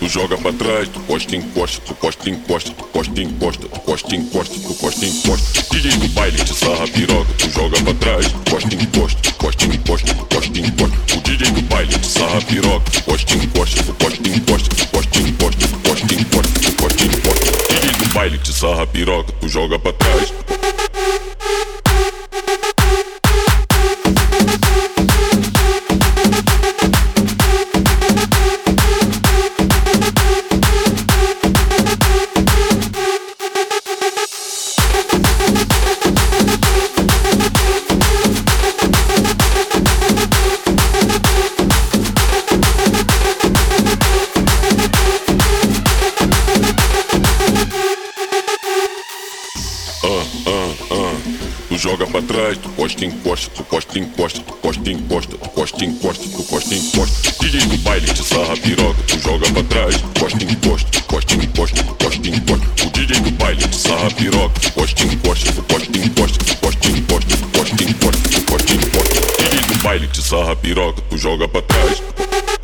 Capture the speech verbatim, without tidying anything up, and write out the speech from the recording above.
joga pra trás, tu costa encosta, tu costa encosta, tu costa encosta, tu costa encosta, tu costa encosta. D J do baile te sarra piroca, tu joga pra trás, tu costa encosta, tu costa encosta, tu costa encosta. O D J do baile te sarra piroca, tu costa encosta, tu costa encosta, tu costa encosta, tu costa encosta, tu costa encosta. D J do baile te sarra piroca, tu joga pra trás. Joga pra trás, tu costa encosta, tu costa encosta, tu costa encosta, tu costa encosta, tu costa encosta. D J do baile te sarra piroca, tu joga pra trás, tu costa encosta, tu costa encosta, tu costa encosta. O D J do baile te sarra piroca, tu costa encosta, tu costa encosta, tu costa encosta, tu costa encosta, tu costa encosta. D J do baile te sarra piroca, tu joga pra trás.